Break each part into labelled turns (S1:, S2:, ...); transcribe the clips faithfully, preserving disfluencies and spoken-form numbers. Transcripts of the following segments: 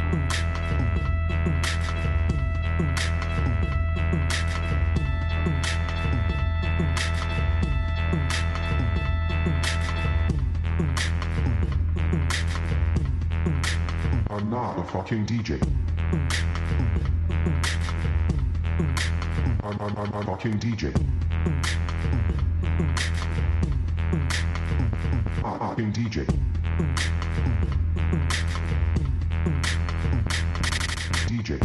S1: I'm not a fucking D J. I'm, I'm, I'm a fucking D J. I'm a fucking D J. D J.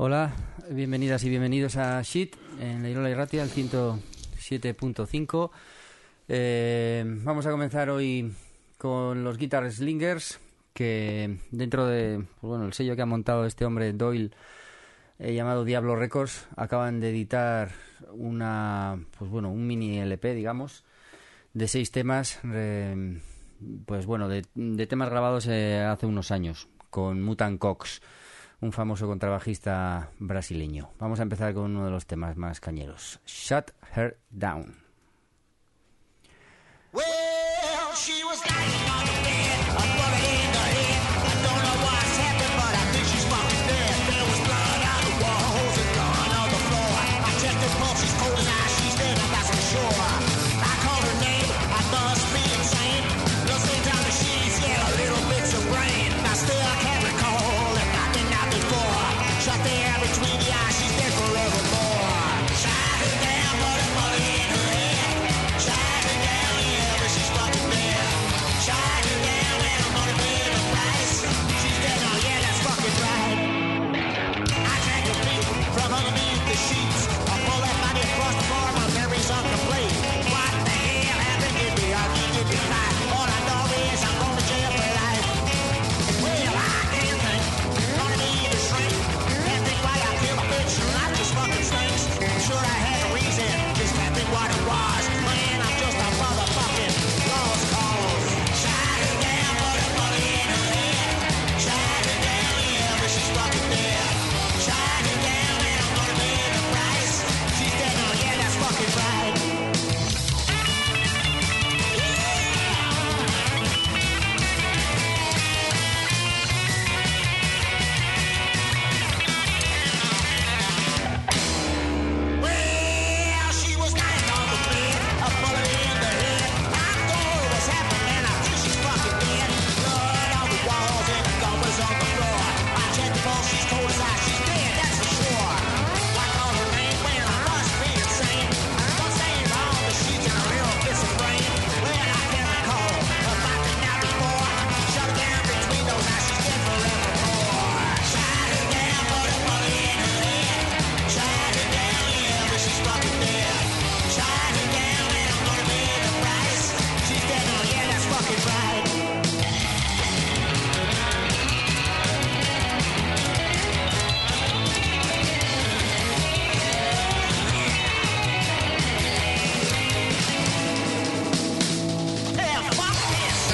S2: Hola, bienvenidas y bienvenidos a Shit en la Irola y Ratia, el ciento siete punto cinco. Eh, vamos a comenzar hoy con los Guitar Slingers, que dentro de pues bueno, el sello que ha montado este hombre Doyle, eh, llamado Diablo Records, acaban de editar una pues bueno un mini L P, digamos, de seis temas, eh, pues bueno, de, de temas grabados eh, hace unos años con Mutant Cox, un famoso contrabajista brasileño. Vamos a empezar con uno de los temas más cañeros, Shut Her Down.
S3: Well, she was lying on the bed, a bullet in the head. I don't know what's happened, but I think she's fucking dead. There was blood on the walls and blood on the floor. I checked her pulse, she's cold as ice, she's dead, and that's for sure. I called her name, I must be insane. Those things on the sheets, yeah, little bits of brain. I still can't recall if I've been out before. Shut the air between the eyes, she's dead forevermore. Shot her down, put a bullet in her head. Shot her down, yeah, but she's fucking dead. Shot her down, and I'm gonna pay the price. She's dead now, yeah, that's fucking right. I drank a beat from underneath the sheets. I pull that body across the floor, my memories on the plate. What the hell happened? Did we argue? Did we fight? All I know is I'm going to jail for life. Well, I can't think. Gonna need a shrink. Can't think why I killed my bitch. Your life just fucking stinks. I'm sure I had a reason. Just can't think what it was. Man, I'm just a motherfucking lost cause. Shot her down, put a bullet in her head. Shot her down, yeah, but she's fucking dead. Shot her down, and I'm gonna pay the price. She's dead now, yeah, that's fucking right. Well, she was lying on the bed, a bullet in the head. I don't know what's happening, I think she's fucking dead. Blood on the walls and the gun was on the floor. I checked the pulse, she's cold as ice, she's dead, that's for sure. I called her name, well, I must be insane. Don't say it on the sheets and a little bit of brain. Well, I can't recall if I've been out before. Shut her down between those eyes, she's dead forevermore. Shot her down, put a bullet in her head. Shot her down, yeah, but she's fucking dead. Shot her down, and I'm gonna pay the price. She's dead now, yeah, that's fucking right. Hell, fuck this.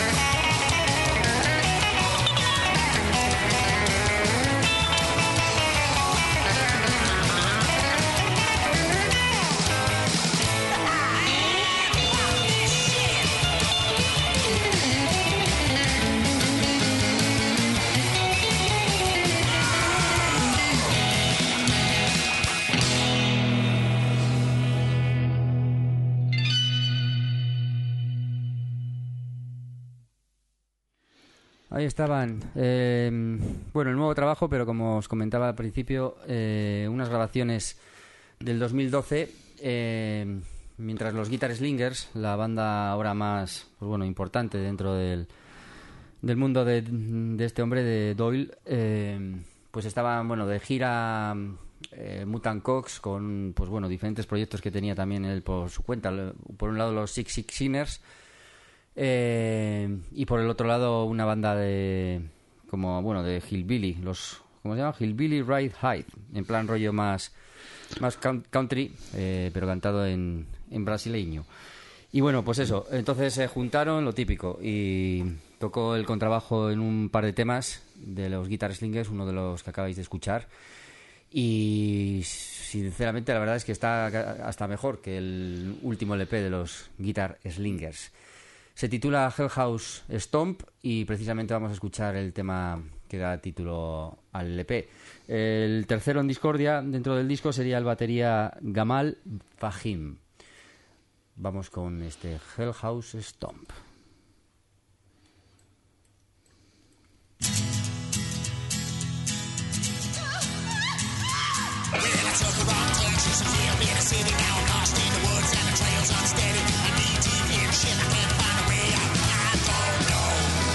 S2: Ahí estaban, eh, bueno, el nuevo trabajo, pero como os comentaba al principio, eh, unas grabaciones del dos mil doce, eh, mientras los Guitar Slingers, la banda ahora más, pues bueno, importante dentro del, del mundo de, de este hombre, de Doyle, eh, pues estaban, bueno, de gira eh, Mutant Cox con, pues bueno, diferentes proyectos que tenía también él por su cuenta. Por un lado los Six Six Sinners, Eh, y por el otro lado una banda de como bueno de Hillbilly, los ¿cómo se llama? Hillbilly Ride High, en plan rollo más más country, eh, pero cantado en, en brasileño. Y bueno, pues eso, entonces se juntaron lo típico y tocó el contrabajo en un par de temas de los Guitar Slingers, uno de los que acabáis de escuchar, y sinceramente la verdad es que está hasta mejor que el último L P de los Guitar Slingers. Se titula Hell House Stomp y precisamente vamos a escuchar el tema que da título al L P. El tercero en discordia dentro del disco sería el batería Gamal Fahim. Vamos con este Hell House Stomp.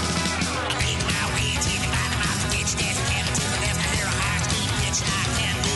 S3: I can't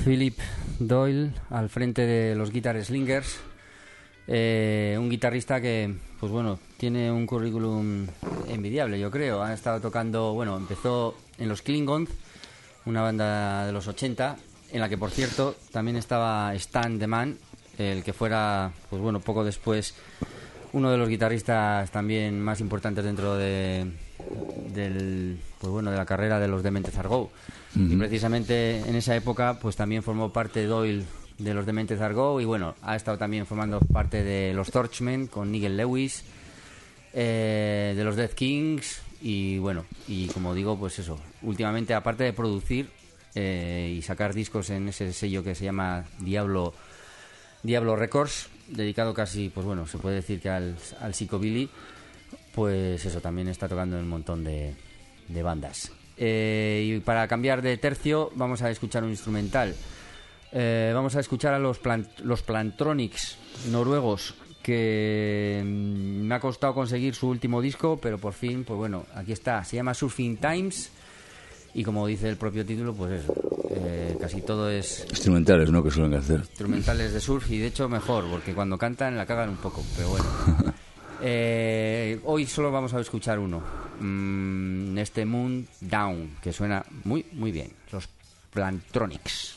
S2: Philip Doyle al frente de los Guitar Slingers. Eh, un guitarrista que, pues bueno, tiene un currículum envidiable, yo creo. Ha estado tocando, bueno, empezó en los Klingons, una banda de los ochenta, en la que, por cierto, también estaba Stan Deman, el que fuera, pues bueno, poco después uno de los guitarristas también más importantes dentro de del pues bueno de la carrera de los Dementes Argo. Uh-huh. Y precisamente en esa época pues también formó parte Doyle de los Dementes Argo, y bueno, ha estado también formando parte de los Torchmen con Nigel Lewis, eh, de los Dead Kings, y bueno, y como digo, pues eso, últimamente, aparte de producir eh, y sacar discos en ese sello que se llama Diablo Diablo Records, dedicado casi, pues bueno, se puede decir que al, al psychobilly, pues eso, también está tocando en un montón de, de bandas. Eh, y para cambiar de tercio, vamos a escuchar un instrumental. Eh, vamos a escuchar a los, plant, los Plantronics noruegos, que mm, me ha costado conseguir su último disco, pero por fin, pues bueno, aquí está. Se llama Surfing Times, y como dice el propio título, pues eso, eh, casi todo es
S4: instrumentales, ¿no? Que suelen hacer
S2: instrumentales de surf, y de hecho mejor, porque cuando cantan la cagan un poco, pero bueno. eh, hoy solo vamos a escuchar uno, mm, este Moon Down, que suena muy muy bien, los Plantronics.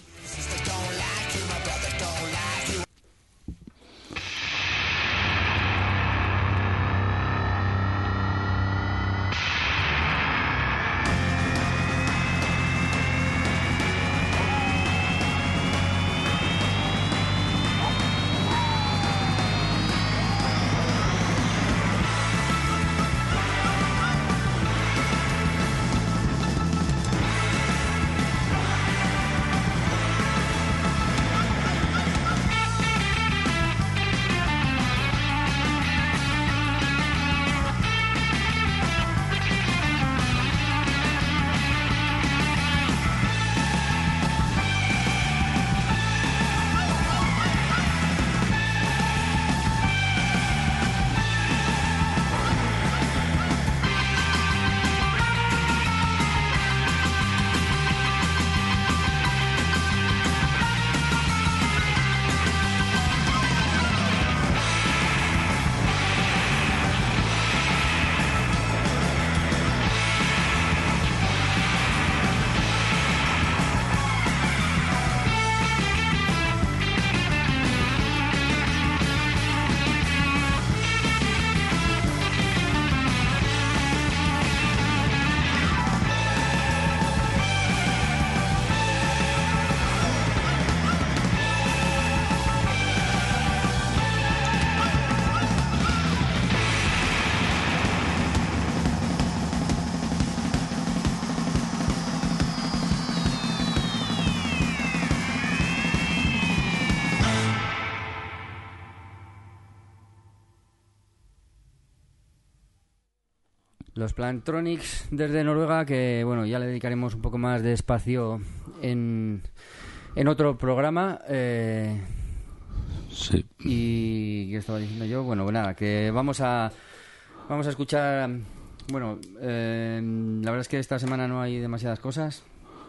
S2: Los Plantronics desde Noruega, que bueno, ya le dedicaremos un poco más de espacio en, en otro programa. Eh,
S4: sí.
S2: Y ¿qué estaba diciendo yo? Bueno, pues nada, que vamos a vamos a escuchar. Bueno, eh, la verdad es que esta semana no hay demasiadas cosas,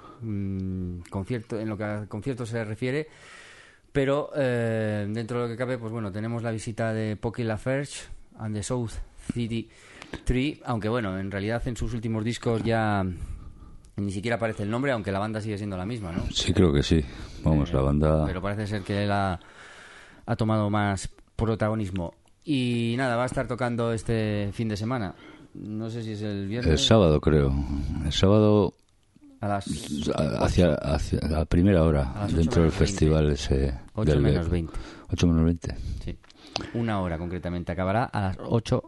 S2: mm, concierto, en lo que a conciertos se refiere, pero eh, dentro de lo que cabe, pues bueno, tenemos la visita de Pocky Lafarge and the South City Tree, aunque bueno, en realidad en sus últimos discos ya ni siquiera aparece el nombre, aunque la banda sigue siendo la misma, ¿no?
S4: Sí, creo que sí. Vamos, eh, la banda...
S2: Pero parece ser que él ha, ha tomado más protagonismo. Y nada, va a estar tocando este fin de semana. No sé si es el viernes.
S4: El sábado, creo. El sábado...
S2: A las
S4: hacia, hacia la primera hora, dentro del festival ese...
S2: ocho menos veinte.
S4: ocho menos veinte.
S2: Sí. Una hora concretamente. Acabará a las ocho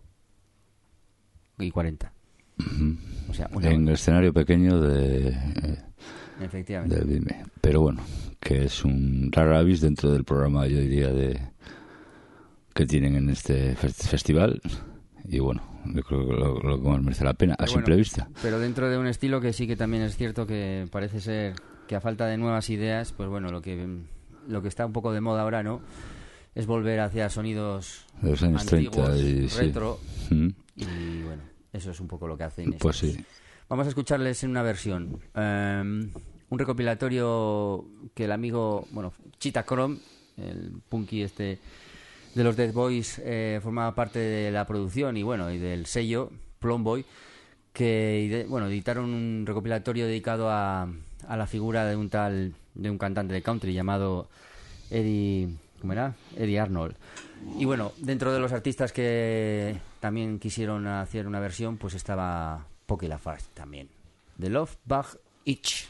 S2: y cuarenta.
S4: Uh-huh.
S2: O sea, una
S4: en
S2: hora.
S4: el escenario pequeño de... Eh,
S2: Efectivamente.
S4: Del Vime. Pero bueno, que es un rara avis dentro del programa, yo diría, de que tienen en este festival. Y bueno, yo creo que lo, lo que más merece la pena, pero a simple
S2: bueno,
S4: vista.
S2: Pero dentro de un estilo que sí que también es cierto que parece ser que a falta de nuevas ideas, pues bueno, lo que lo que está un poco de moda ahora, ¿no?, es volver hacia sonidos
S4: de los años
S2: antiguos,
S4: treinta y
S2: retro,
S4: sí. mm.
S2: Y bueno, eso es un poco lo que hacen.
S4: Pues
S2: estos.
S4: sí.
S2: Vamos a escucharles en una versión, um, un recopilatorio que el amigo, bueno, Cheetah Chrome, el punky este de los Dead Boys, eh, formaba parte de la producción y bueno, y del sello Plum Boy, que bueno, editaron un recopilatorio dedicado a, a la figura de un tal, de un cantante de country llamado Eddie, ¿cómo era? Eddie Arnold. Y bueno, dentro de los artistas que también quisieron hacer una versión, pues estaba Poky Lafarge también. The Love Bug Itch.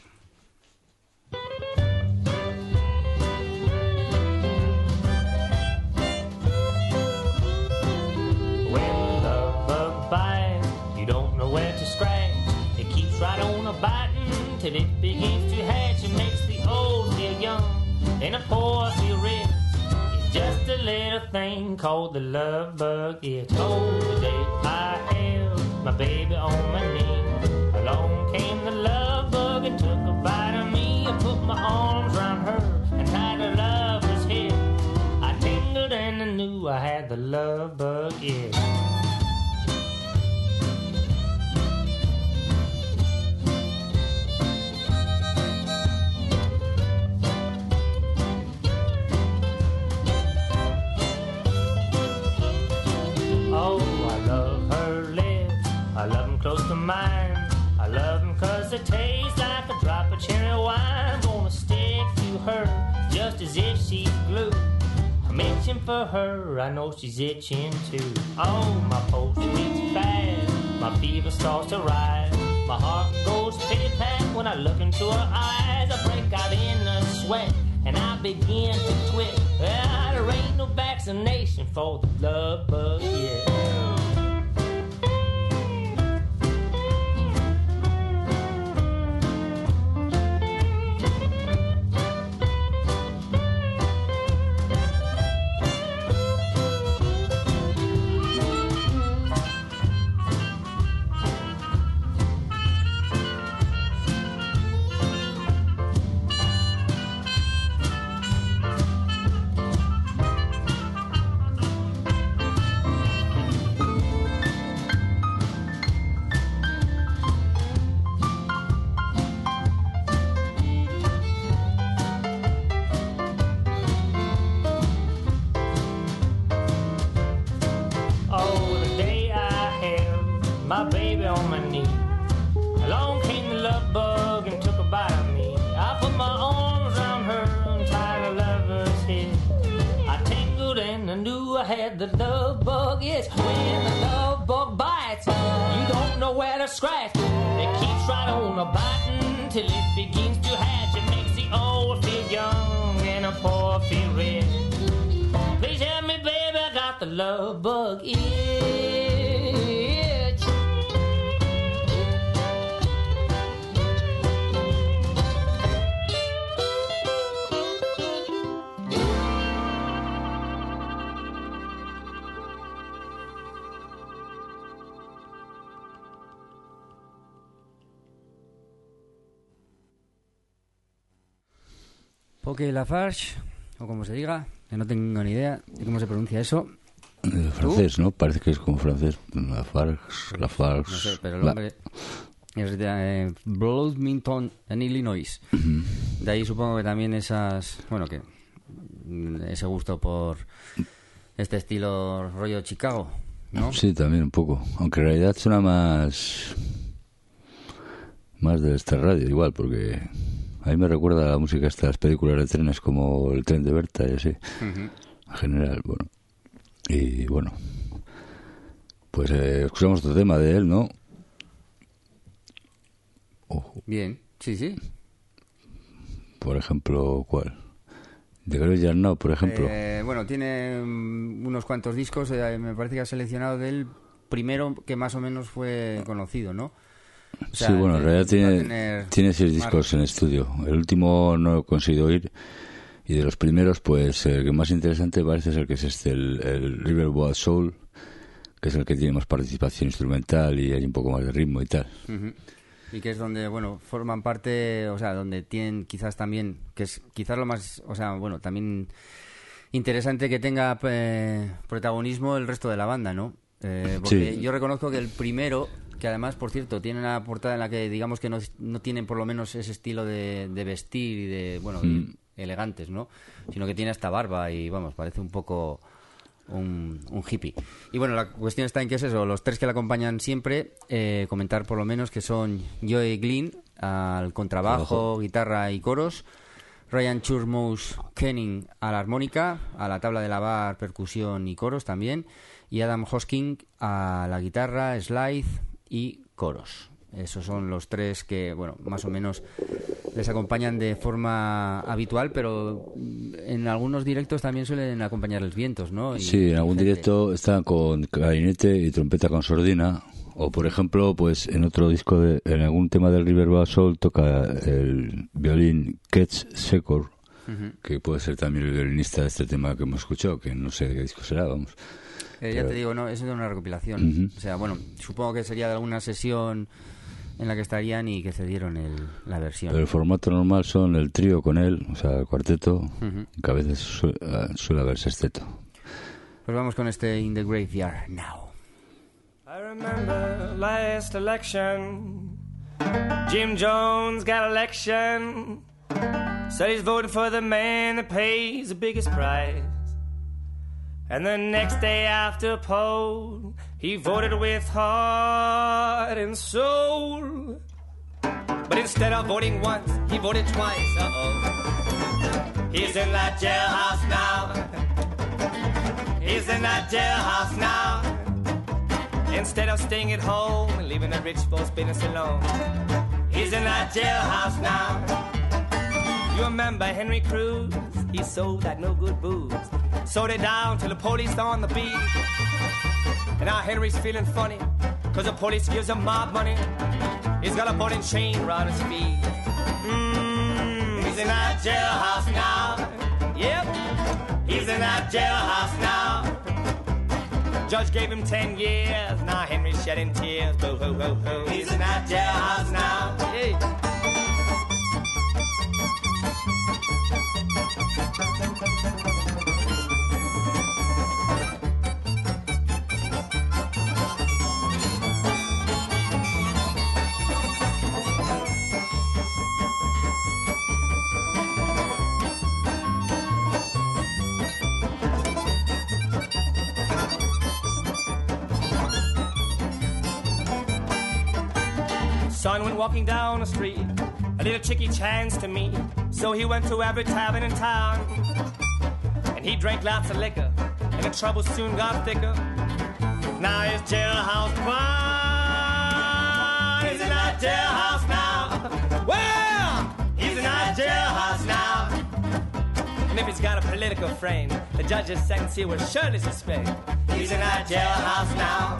S5: When the love bug bites, you don't know where to scratch. It keeps right on a biting till it begins to hatch. It makes the old feel young and the poor feel rich. It's just a little thing called the love bug itch. Oh, the day I held my baby on my knee, along came the love bug and took a bite of me. I put my arms around her and tied her lover's head. I tingled and I knew I had the love bug itch. Oh, I love her lips, I love them close to mine. I love them cause they taste like a drop of cherry wine. Gonna stick to her just as if she's glue. I'm itching for her, I know she's itching too. Oh, my pulse beats fast, my fever starts to rise. My heart goes pity-pat when I look into her eyes. I break out in a sweat and I begin to twit. Well, there ain't no vaccination for the love bug yet. Oh, the day I held my baby on my knee, along came the love bug and took a bite of me. I put my arms around her and tied her lover's head. I tingled and I knew I had the love bug. Yes, when the love bug bites, you don't know where to scratch. It keeps right on a biting till it begins to hatch. It makes the old feel young and the poor feel rich. Please help me, baby, I got the love bug itch.
S2: Poky Lafarge, o como se diga, que no tengo ni idea de cómo se pronuncia eso.
S4: Eh, francés, ¿no? Parece que es como francés. Lafarge, Lafarge.
S2: No sé, pero el nombre es de eh, Bloomington, en Illinois. Uh-huh. De ahí supongo que también esas, bueno, que ese gusto por este estilo rollo Chicago, ¿no?
S4: Sí, también un poco. Aunque en realidad suena más más de esta radio, igual, porque a mí me recuerda la música esta, las películas de trenes como El tren de Berta y así. Uh-huh. En general, bueno. Y bueno, pues eh, escuchamos otro tema de él, ¿no? Ojo.
S2: Bien, sí, sí.
S4: Por ejemplo, ¿cuál? The Girl Just Now, por ejemplo.
S2: Eh, bueno, tiene um, unos cuantos discos, eh, me parece que ha seleccionado del primero que más o menos fue conocido, ¿no?
S4: O sea, sí, bueno, en realidad tiene, tiene seis discos en estudio. El último no he conseguido oír. Y de los primeros, pues el que más interesante parece ser que es este, el, el Riverboat Soul, que es el que tiene más participación instrumental y hay un poco más de ritmo y tal.
S2: Uh-huh. Y que es donde, bueno, forman parte, o sea, donde tienen quizás también, que es quizás lo más, o sea, bueno, también interesante que tenga eh, protagonismo el resto de la banda, ¿no? Eh, porque sí. Yo reconozco que el primero, que que además, por cierto, tienen una portada en la que digamos que no, no tienen por lo menos ese estilo de, de vestir y de, bueno,
S4: Mm.
S2: elegantes, ¿no? Sino que tiene hasta barba y, vamos, parece un poco un, un hippie. Y bueno, la cuestión está en que es eso, los tres que la acompañan siempre, eh, comentar por lo menos que son Joey Glynn al contrabajo,
S4: Trabajo.
S2: guitarra y coros, Ryan Churmous Kenning a la armónica, a la tabla de lavar, percusión y coros también, y Adam Hosking a la guitarra, slide y coros. Esos son los tres que, bueno, más o menos les acompañan de forma habitual, pero en algunos directos también suelen acompañarles vientos, ¿no? Y-
S4: Sí, en algún
S2: gente.
S4: directo están con clarinete y trompeta con sordina. O, por ejemplo, pues en otro disco, de, en algún tema del Riverboat Soul toca el violín Ketch Secor,
S2: Ujú.
S4: que puede ser también el violinista de este tema que hemos escuchado, que no sé de qué disco será, vamos.
S2: Eh, ya
S4: Pero-
S2: te digo, no, eso es de una recopilación.
S4: Ujú.
S2: O sea, bueno, supongo que sería de alguna sesión en la que estarían y que cedieron el, la versión.
S4: Pero el formato normal son el trío con él, o sea, el cuarteto,
S2: Ujú.
S4: que a veces suele, suele haber sexteto.
S2: Pues vamos con este In the Graveyard Now.
S5: I remember last election. Jim Jones got election. Said he's voting for the man that pays the biggest price. And the next day after poll, he voted with heart and soul. But instead of voting once, he voted twice. Uh-oh. He's in that jailhouse now. He's in that jailhouse now. Instead of staying at home and leaving the rich folks' business alone, he's in that jailhouse now. You remember Henry Cruz? He sold that no good booze. Sold it down till the police on the beat. And now Henry's feeling funny, cause the police gives him mob money. He's got a ball and chain around his feet. Mmm, he's in that jailhouse now. Yep, he's in that jailhouse now. Judge gave him ten years, now Henry's shedding tears. Boo, hoo, hoo, hoo. He's in that jailhouse now. Hey. Son went walking down the street, a little chicky chanced to meet. So he went to every tavern in town, and he drank lots of liquor, and the trouble soon got thicker. Now his jailhouse bound. He's in that jailhouse now. Well, he's in that jailhouse now. And if he's got a political frame, the judge's sentence he will surely suspect. He's in that jailhouse now.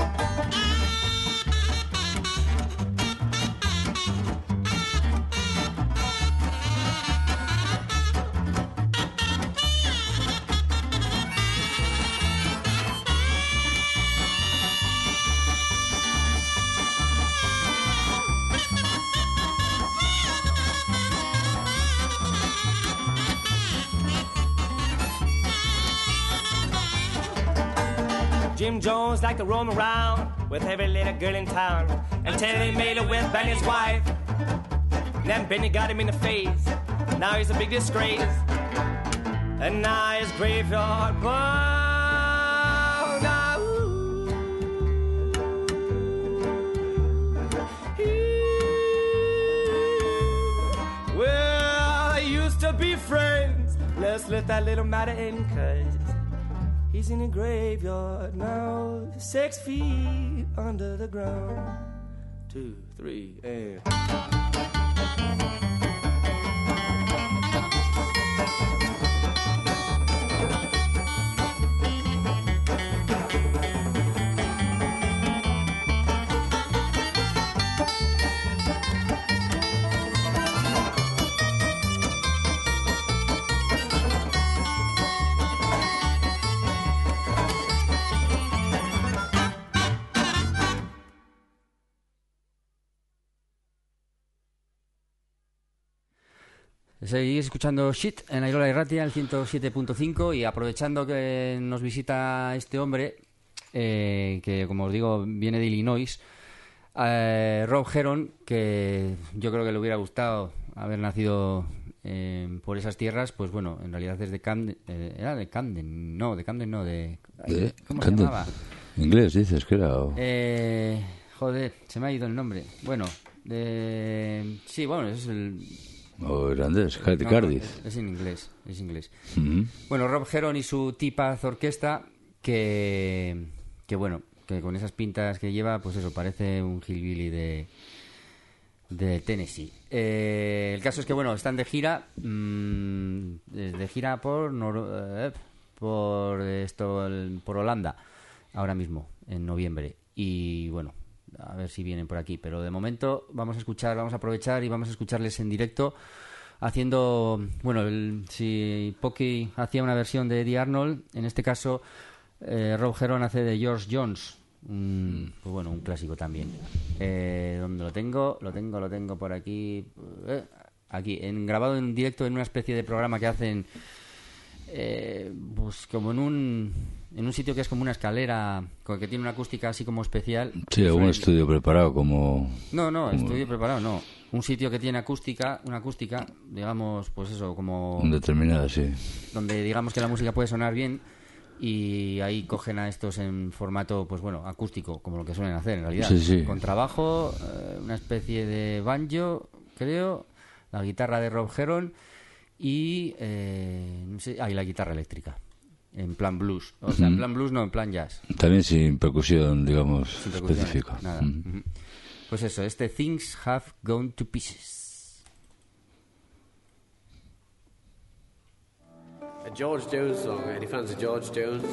S5: Jim Jones liked to roam around with every little girl in town until he made it with Benny's wife. Then Benny got him in the face. Now he's a big disgrace. And now his graveyard bound. Now, ooh. Well, I used to be friends. Let's let that little matter end, cause he's in the graveyard now, six feet under the ground. Two, three, and...
S2: Seguís escuchando Shit en Airola y Ratia, el ciento siete punto cinco, y aprovechando que nos visita este hombre, eh, que como os digo viene de Illinois, Eh, Rob Heron, que yo creo que le hubiera gustado haber nacido eh, por esas tierras, pues bueno, en realidad es de Camden. Eh, ¿Era de Camden? No, de Camden no, de...
S4: ¿De
S2: ¿Cómo
S4: Camden?
S2: se llamaba?
S4: Inglés, dices que era. o-
S2: Eh, joder, se me ha ido el nombre. Bueno, de... Sí, bueno, es el...
S4: O irlandés, Car- de
S2: no,
S4: Cardiff.
S2: Es, es en inglés, es inglés.
S4: Ujú.
S2: Bueno, Rob Heron y su Tipaz Orquesta, que, que bueno, que con esas pintas que lleva, pues eso, parece un hillbilly de, de Tennessee. Eh, el caso es que, bueno, están de gira, mmm, de de gira por Nor- eh, por esto, el- por Holanda, ahora mismo, en noviembre. Y bueno, a ver si vienen por aquí. Pero de momento vamos a escuchar, vamos a aprovechar y vamos a escucharles en directo haciendo, bueno, el, si Pocky hacía una versión de Eddie Arnold, en este caso eh, Rob Heron hace de George Jones, un, pues bueno, un clásico también. Eh, ¿Dónde lo tengo? Lo tengo, lo tengo por aquí. Eh, aquí, en, grabado en directo en una especie de programa que hacen eh, pues como en un en un sitio que es como una escalera, con- que tiene una acústica así como especial.
S4: Sí, algún
S2: Suena-
S4: estudio preparado como...
S2: no, no, estudio preparado, no. Un sitio que tiene acústica, una acústica, digamos, pues eso, como
S4: Determinada, sí.
S2: donde digamos que la música puede sonar bien y ahí cogen a estos en formato, pues bueno, acústico, como lo que suelen hacer en realidad.
S4: Sí, sí.
S2: Con trabajo, eh, una especie de banjo, creo, la guitarra de Rob Heron y eh, no sé, ah, y la guitarra eléctrica. En plan blues. O sea, en plan blues no, en plan jazz.
S4: También sin percusión, digamos,
S2: Sin percusión,
S4: específica.
S2: nada.
S4: Mm.
S2: Ujú. Pues eso, este Things Have Gone to Pieces.
S6: A George Jones song. Any fans of George Jones?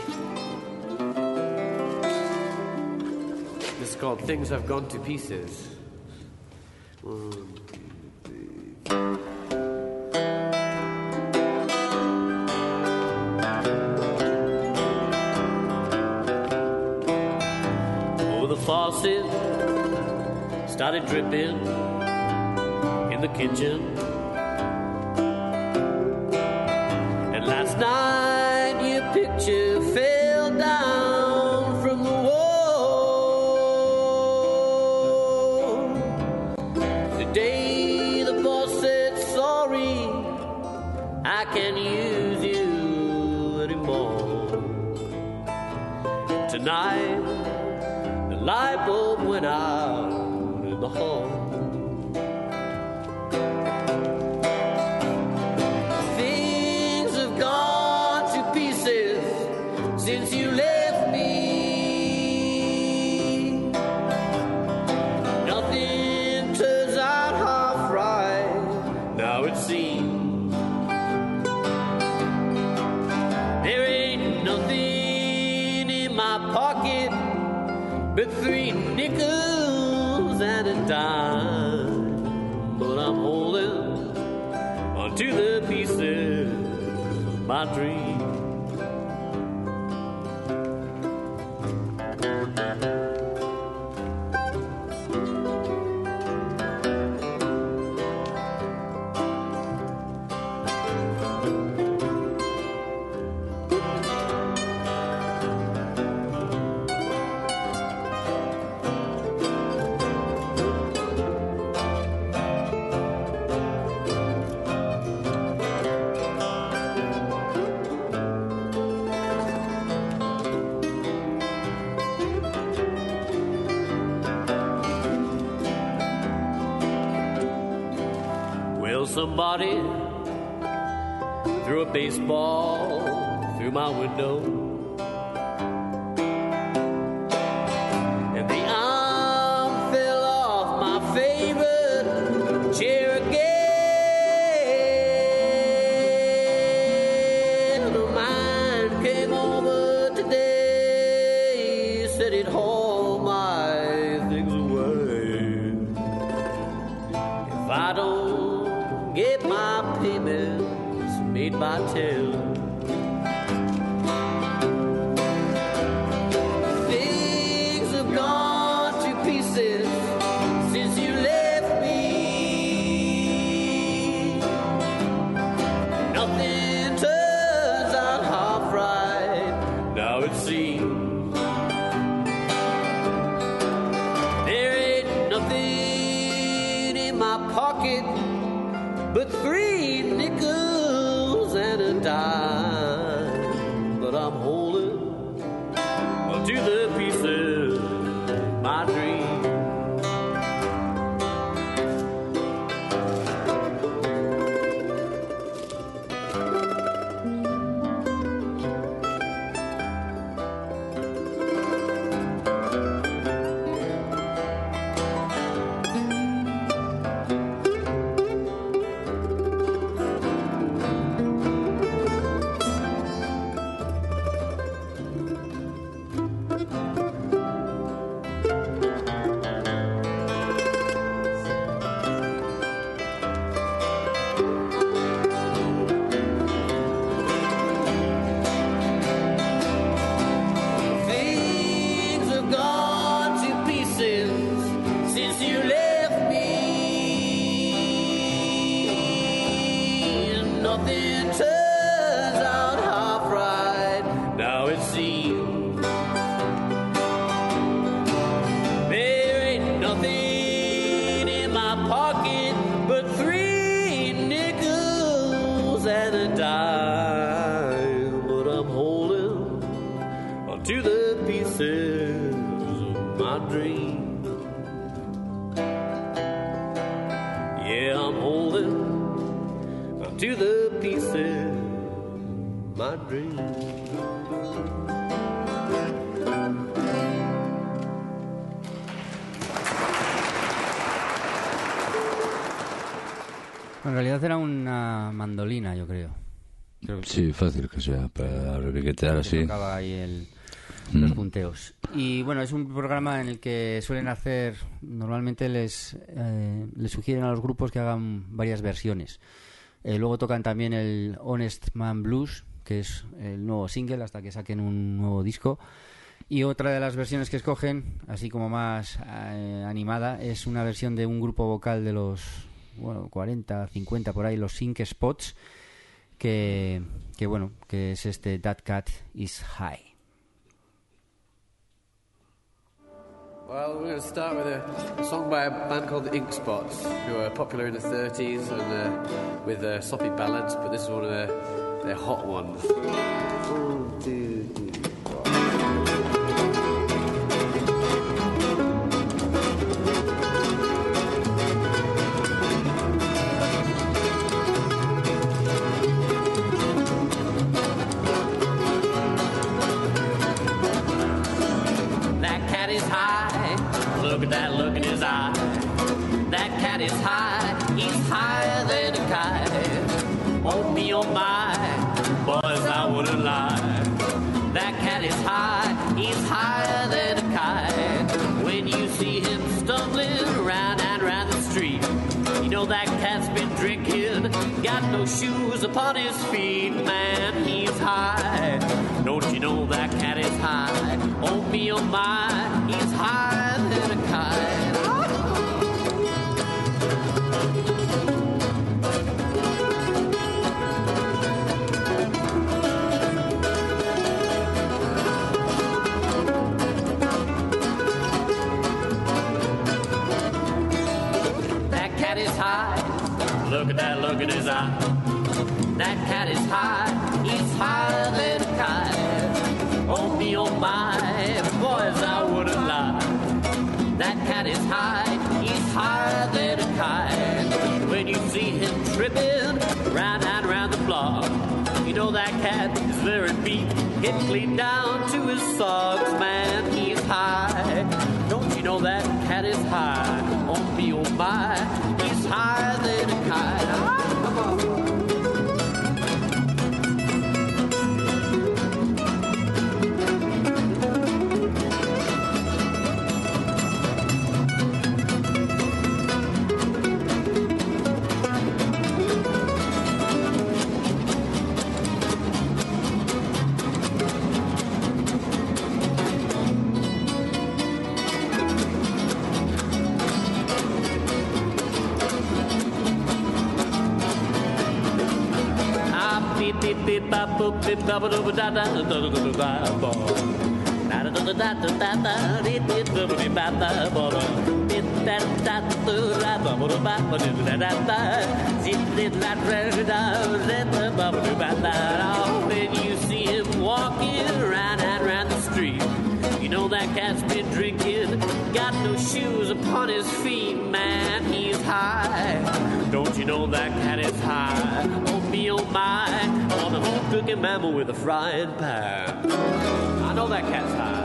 S6: This is called Things Have Gone to Pieces. One, two, three. Oh, the faucet started dripping in the kitchen. And last night your picture fell down from the wall. Today the boss said sorry, I can't use you anymore. Tonight the light bulb went out in the hall. Things have gone to pieces since you left me. Nothing turns out half right, now it seems. There ain't nothing in my pocket but three nickels and a dime. But I'm holding onto the pieces of my dream. Well, somebody threw a baseball through my window, and the arm fell off my favorite chair again. The mind came over today, said he'd haul my things away. If I don't get my payments made by ten, things have gone to pieces since you left me. Nothing turns out half right, now it seems. There I'm holding on to the pieces of my dream. Things have gone to pieces since you left me, and nothing turns out half right. Now it seems there ain't nothing in my pocket but three nickels and a dime, but I'm holding onto the pieces of my dream. Yeah, I'm holding onto the pieces of my dream.
S2: En realidad era una mandolina, yo creo. Creo que
S4: Sí, fácil que sea, para repiquetear
S2: que
S4: así.
S2: tocaba ahí el, los punteos. Y bueno, es un programa en el que suelen hacer, normalmente les, eh, les sugieren a los grupos que hagan varias versiones. Eh, luego tocan también el Honest Man Blues, que es el nuevo single hasta que saquen un nuevo disco. Y otra de las versiones que escogen, así como más eh, animada, es una versión de un grupo vocal de los bueno, cuarenta, cincuenta por ahí, los Sink Spots, que, que bueno, que es este That Cat Is High.
S6: Well, we're going to start with a, a song by a band called the Ink Spots, who were popular in the thirties and uh, with uh, soppy ballads, but this is one of their, their hot ones. One, two, three, four. That cat is high. Look at that look in his eye. That cat is high. He's higher than a kite. Oh me, oh my, boys, I wouldn't lie. That cat is high. He's higher than a kite. When you see him stumbling around and around the street, you know that cat's been drinking. Got no shoes upon his feet. Man, he's high. Don't you know that cat is high? Oh me, oh my, he's higher than a kite. That cat is high. Look at that look in his eye. That cat is high. He's higher than a kite. Oh me, oh my, boys, I wouldn't lie. That cat is high. He's higher than a kite. When you see him tripping round and round the block, you know that cat is very beat. Get clean down to his socks, man, he's high. Don't you know that cat is high? Oh me, oh my, he's higher than a kite. Ah, come on. When you see him walking cat's been drinking, got no shoes upon his feet, man, he's high. Don't you know that cat is high? Oh me, oh my, on a home-cooking mammal with a frying pan. I know that cat's high.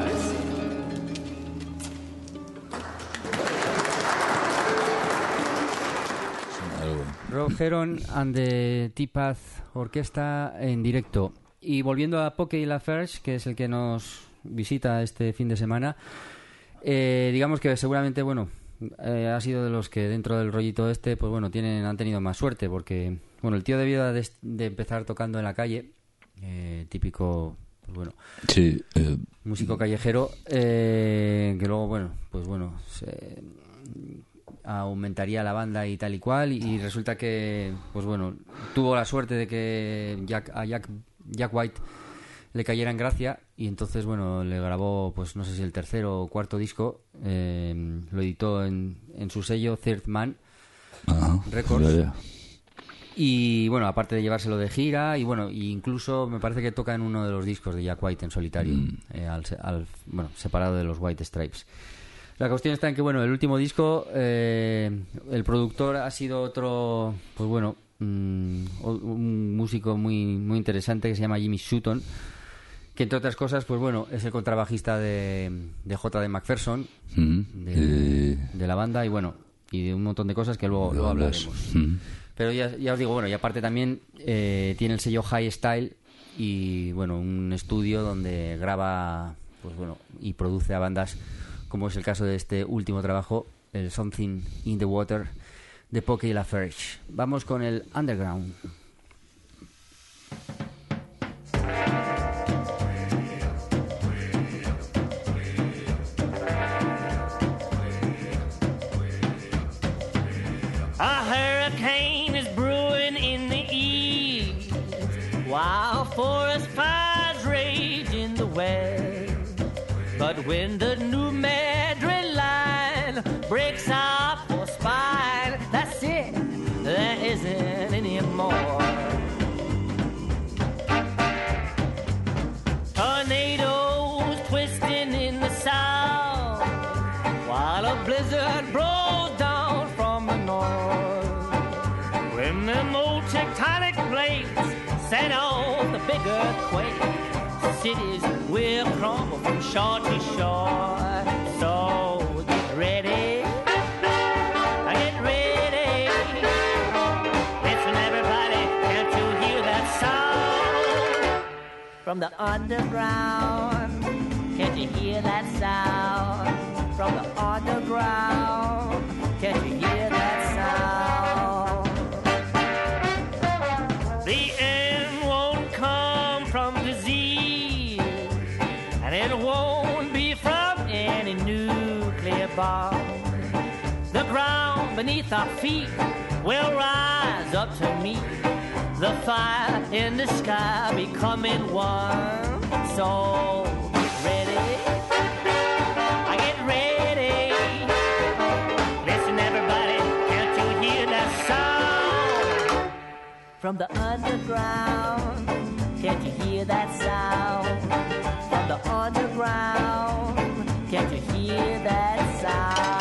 S2: Rob Heron and the T-Path Orquesta en directo. Y volviendo a Poké Lafarge, que es el que nos visita este fin de semana, eh, digamos que seguramente, bueno, eh, ha sido de los que dentro del rollito este, pues bueno, tienen, han tenido más suerte, porque, bueno, el tío debió de, de empezar tocando en la calle, eh, típico, pues bueno,
S4: sí, eh,
S2: músico callejero, eh, que luego, bueno, pues bueno, se aumentaría la banda y tal y cual, y resulta que, pues bueno, tuvo la suerte de que Jack, a Jack, Jack White le cayera en gracia, y entonces, bueno, le grabó, pues no sé si el tercero o cuarto disco, eh, lo editó en, en su sello Third Man
S4: ajá,
S2: Records,
S4: ya, ya.
S2: Y bueno, aparte de llevárselo de gira, y bueno, incluso me parece que toca en uno de los discos de Jack White en solitario, mm. eh, al, al, bueno, separado de los White Stripes. La cuestión está en que, bueno, el último disco, eh, el productor ha sido otro, pues bueno, um, un músico muy muy interesante que se llama Jimmy Sutton, que entre otras cosas, pues bueno, es el contrabajista de, de J D McPherson,
S4: mm.
S2: de,
S4: eh...
S2: de la banda, y bueno, y de un montón de cosas que luego, luego hablaremos. Mm. Pero ya, ya os digo, bueno, y aparte también eh, tiene el sello High Style y, bueno, un estudio donde graba, pues bueno, y produce a bandas, como es el caso de este último trabajo, el Something in the Water de Poké Lafarge. Vamos con el Underground.
S5: A hurricane is brewing in the east, while forest fires rage in the west. But when the New Madrid line breaks off for spine, that's it, there isn't any more. Tornadoes twisting in the south, while a blizzard blows down from the north. When them old tectonic plates set off the big earthquake, cities will crumble from shore to shore. So get ready, get ready. Listen everybody, can't you hear that sound? From the underground, can't you hear that sound? From the underground, can't you hear that sound? The end won't come from disease, and it won't be from any nuclear bomb. The ground beneath our feet will rise up to meet the fire in the sky becoming one. So get ready, I get ready. Listen everybody, can't you hear that sound? From the underground, can't you hear that sound? From the underground, can't you hear that sound?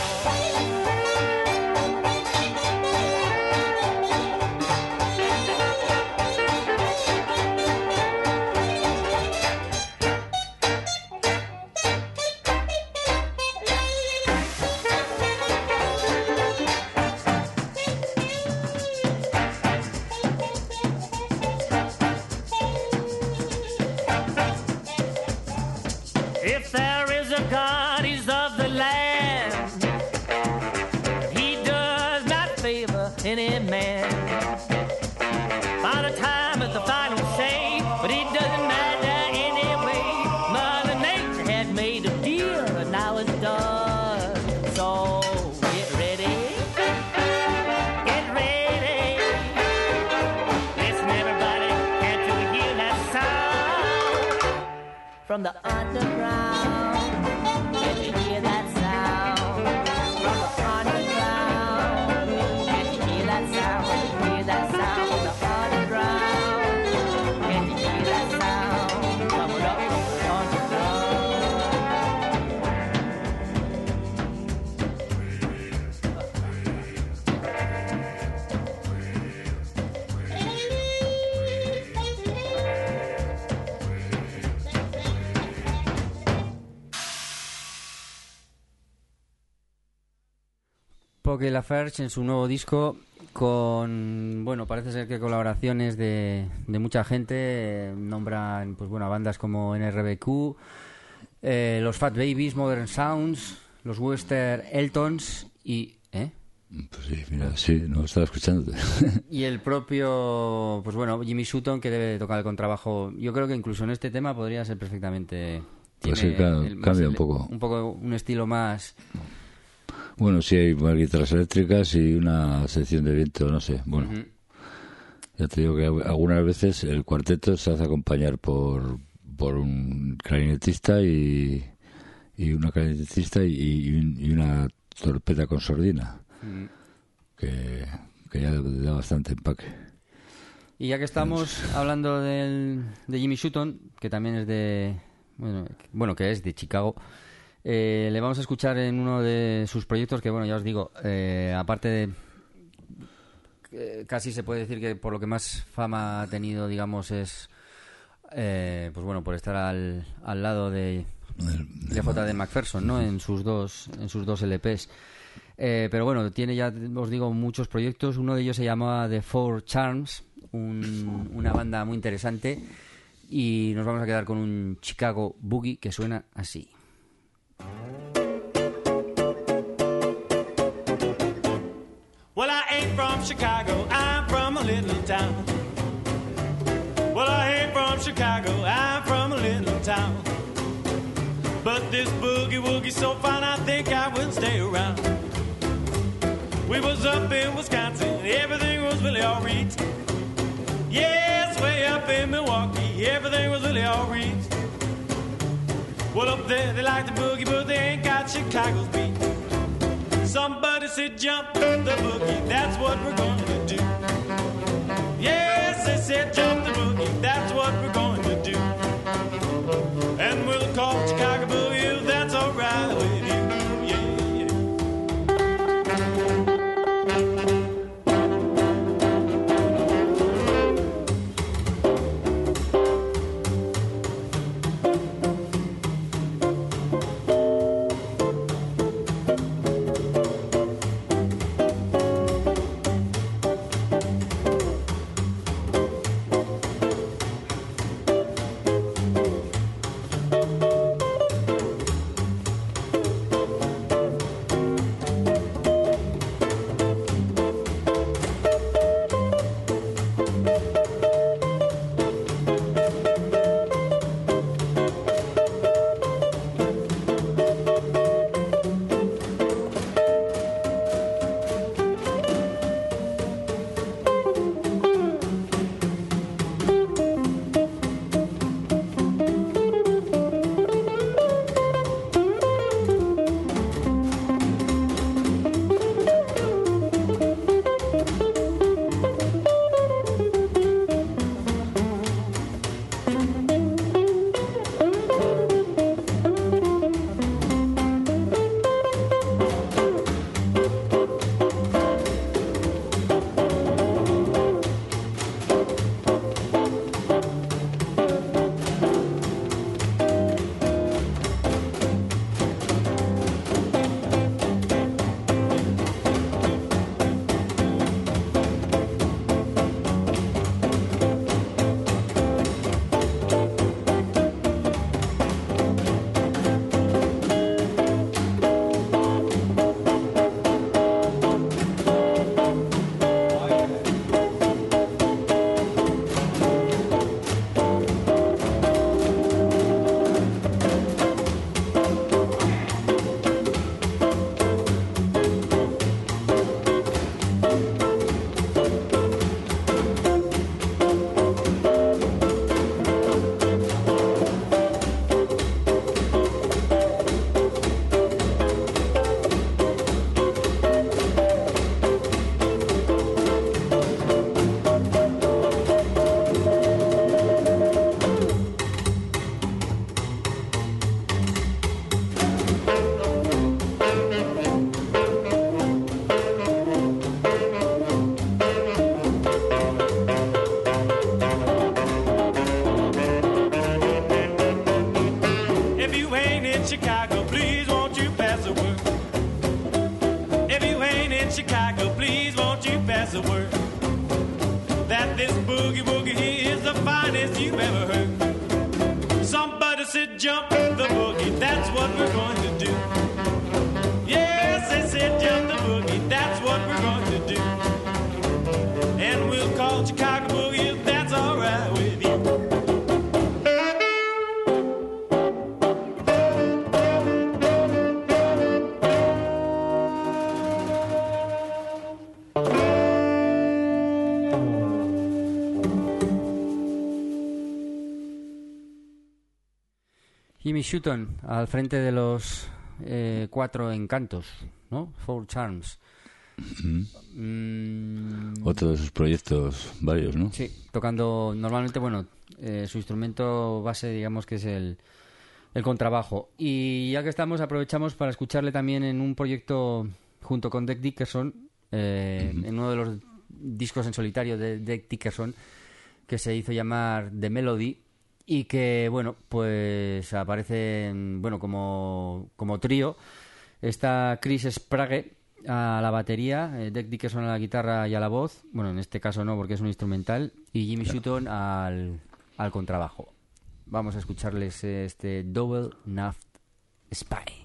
S5: If there is a God, he's of the land. He does not favor any man. Final time is the final say, but it doesn't matter anyway. Mother Nature had made a deal, and now it's done. So get ready, get ready. Listen everybody, can't you hear that sound? From the underground.
S2: Poke Lafarge en su nuevo disco con, bueno, parece ser que colaboraciones de, de mucha gente. Eh, nombran, pues bueno, a bandas como N R B Q, eh, los Fat Babies, Modern Sounds, los Western Eltons y... ¿eh?
S4: Pues sí, mira, sí, no estaba escuchándote.
S2: Y el propio, pues bueno, Jimmy Sutton, que debe de tocar el contrabajo. Yo creo que incluso en este tema podría ser perfectamente...
S4: Pues sí, claro,
S2: el- más
S4: cambia
S2: el-
S4: un poco.
S2: Un poco, un estilo más...
S4: Bueno, sí, hay más guitarras eléctricas y una sección de viento, no sé. Bueno,
S2: Ujú.
S4: ya te digo que algunas veces el cuarteto se hace acompañar por, por un clarinetista y, y una clarinetista y, y, un- y una torpeta con sordina,
S2: Ujú.
S4: que, que ya da bastante empaque.
S2: Y ya que estamos hablando del, de Jimmy Sutton, que también es de... Bueno, que- bueno que es de Chicago, eh, le vamos a escuchar en uno de sus proyectos que, bueno, ya os digo, eh, aparte de... eh, casi se puede decir que por lo que más fama ha tenido, digamos, es... eh, pues bueno, por estar al, al lado de, de J D McPherson, ¿no? En sus dos, en sus dos L Pes. Eh, pero bueno, tiene ya, os digo, muchos proyectos. Uno de ellos se llamaba The Four Charms, un- una banda muy interesante. Y nos vamos a quedar con un Chicago Boogie que suena así.
S3: Well, I ain't from Chicago, I'm from a little town. Well, I ain't from Chicago, I'm from a little town. But this boogie woogie's so fine, I think I will stay around. We was up in Wisconsin, everything was really alright. Yes, way up in Milwaukee, everything was really alright. Well, up there they like the boogie, but they ain't got Chicago's beat. Somebody said jump the boogie, that's what we're going to do. Yes, they said jump the boogie, that's what we're going to do. And we'll call it Chicago Boogie if that's alright with you. Yeah, yeah. Chicago, please won't you pass the word? If you ain't in
S7: Everybody said jump the boogie, that's what we're going to do. Yes, they said jump the boogie, that's what we're going to do. And we'll call Chicago boogie if that's alright with you.
S2: Jimmy Sutton al frente de los eh, cuatro encantos, ¿no? Four Charms. Mm,
S4: Otro de sus proyectos varios, ¿no?
S2: Sí, tocando normalmente, bueno, eh, su instrumento base, digamos que es el, el contrabajo. Y ya que estamos, aprovechamos para escucharle también en un proyecto junto con Dec Dickerson, eh, uh-huh. en uno de los discos en solitario de Dec Dickerson, que se hizo llamar The Melody. Y que, bueno, pues aparecen, bueno, como, como trío. Está Chris Sprague a la batería, eh, Dec Dickerson a la guitarra y a la voz. Bueno, en este caso no, porque es un instrumental. Y Jimmy Sutton al, al contrabajo. Vamos a escucharles este Double Naft Spy.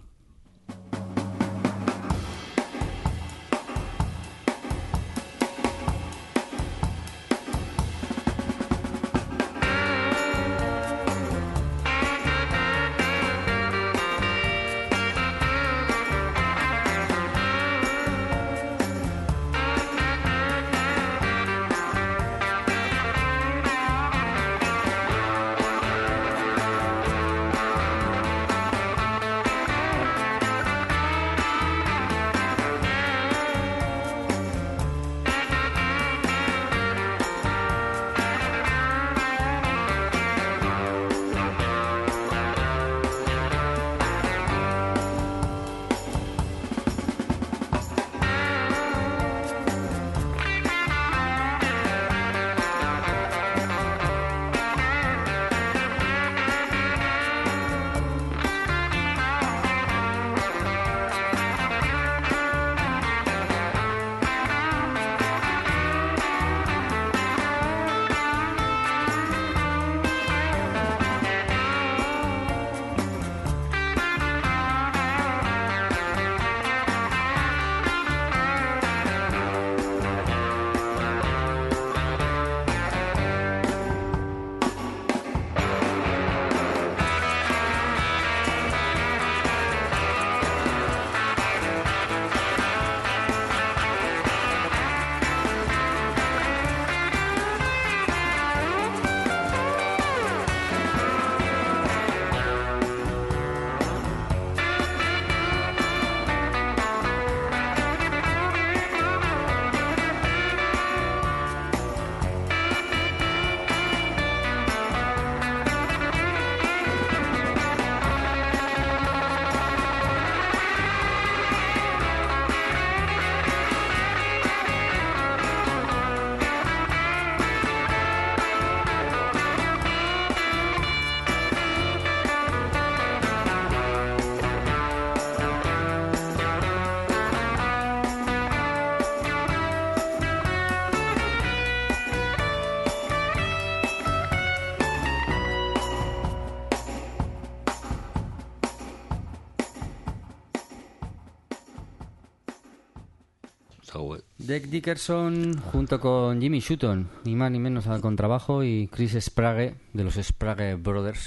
S2: Dec Dickerson junto con Jimmy Sutton, ni más ni menos al contrabajo, y Chris Sprague de los Sprague Brothers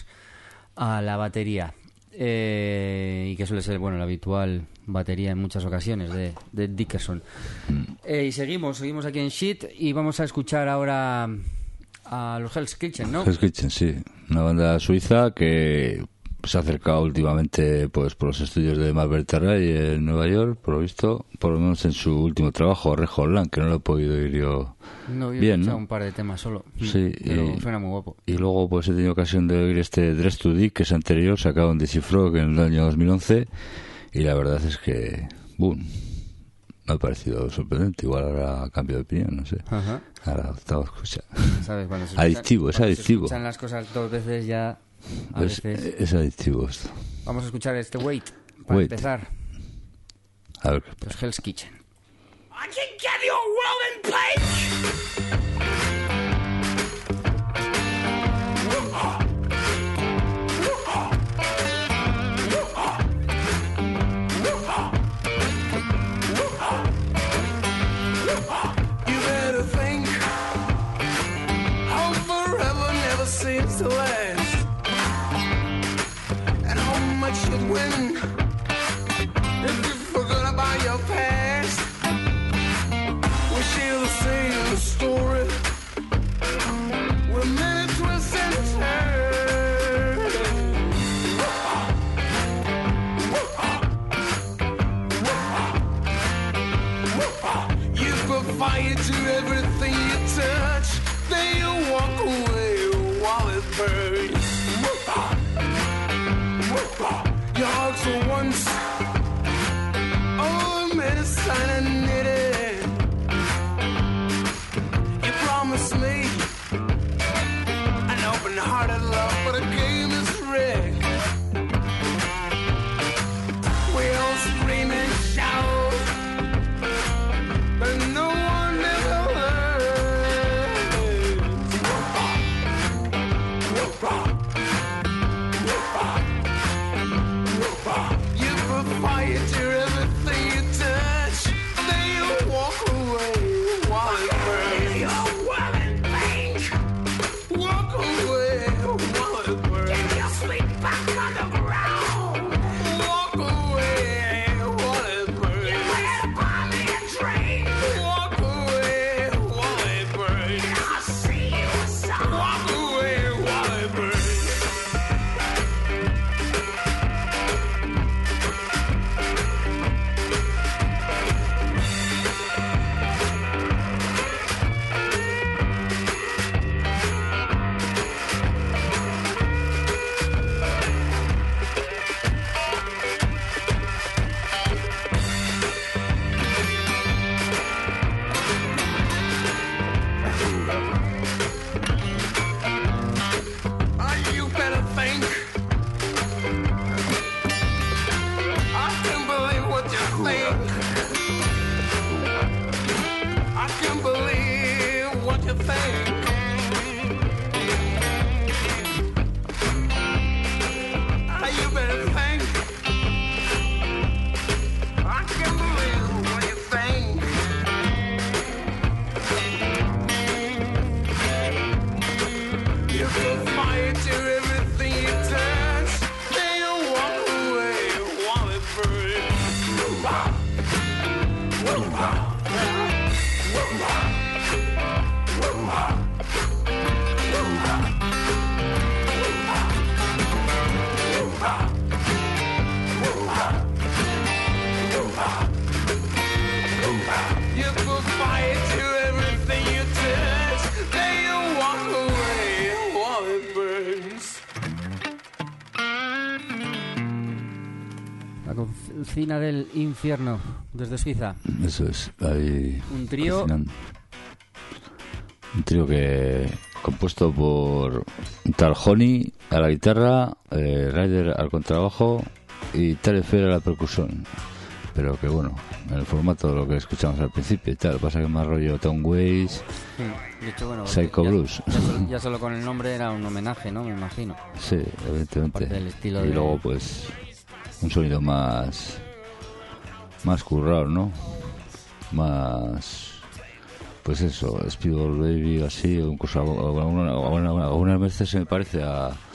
S2: a la batería. Eh, y que suele ser, bueno, la habitual batería en muchas ocasiones de, de Dickerson. Eh, y seguimos, seguimos aquí en Shit y vamos a escuchar ahora a los Hell's Kitchen, ¿no?
S4: Hell's Kitchen, sí. Una banda suiza que se ha acercado últimamente pues por los estudios de Malvern Terray en Nueva York, por lo visto, por lo menos en su último trabajo, Red Hot Land, que no lo he podido oír yo
S2: no, yo
S4: bien,
S2: he
S4: ¿no?
S2: un par de temas solo,
S4: sí,
S2: pero
S4: y,
S2: suena muy guapo.
S4: Y luego pues he tenido ocasión de oír este Dress to Dick, que es anterior, sacado en D C Frog en el año dos mil once, y la verdad es que, boom, me ha parecido sorprendente. Igual ahora cambio de opinión, no sé.
S2: Ajá.
S4: Ahora estaba escuchando.
S2: ¿Sabes? Cuando se
S4: adictivo,
S2: escuchan,
S4: es adictivo.
S2: Se escuchan las cosas dos veces ya. A
S4: es,
S2: veces...
S4: es adictivo esto.
S2: Vamos a escuchar este Wait para
S4: Wait.
S2: empezar.
S4: A ver.
S2: Los Hell's Kitchen.
S3: I can give you a rolling plate.
S8: when if you forgot about your past, we share the same story with many twists and turns. You put fire to everything you touch, then you walk away while it burns. Your heart's for once, oh, medicine and knitted. You promised me an open-hearted love, but the game is rigged. We all scream and shout, but no one ever learns. You put fire to everything you touch, then you walk away while it burns. You're well and think. Walk away while it burns. Give your sweet back on the ground. Walk away while it burns. You better buy me a drink. Walk away while it burns. I'll see you some. Walk away while it burns. Ah, you better think. I can't believe what you think. I can't believe what you think. Ah, you better think. I can't believe what you think. You put fire to everything you touch, then you walk away while it burns. You put fire to everything you touch, then you walk away while it burns.
S2: La cocina del infierno, desde Suiza.
S4: Eso es, ahí
S2: Un trío.
S4: cocinando. Un trío que compuesto por un tal Honey a la guitarra, eh, Ryder al contrabajo y Telefer a la percusión. Pero que bueno, en el formato de lo que escuchamos al principio y tal, pasa que más rollo Tom Waits,
S2: Sí, de hecho, bueno,
S4: Psycho
S2: ya,
S4: Blues.
S2: Ya solo, ya solo con el nombre era un homenaje, ¿no? Me imagino.
S4: Sí, evidentemente.
S2: Aparte del estilo
S4: y
S2: de-
S4: luego pues un sonido más más currado, ¿no? Más pues eso, Speedball Baby así, o incluso alguna- alguna- algunas veces se me parece a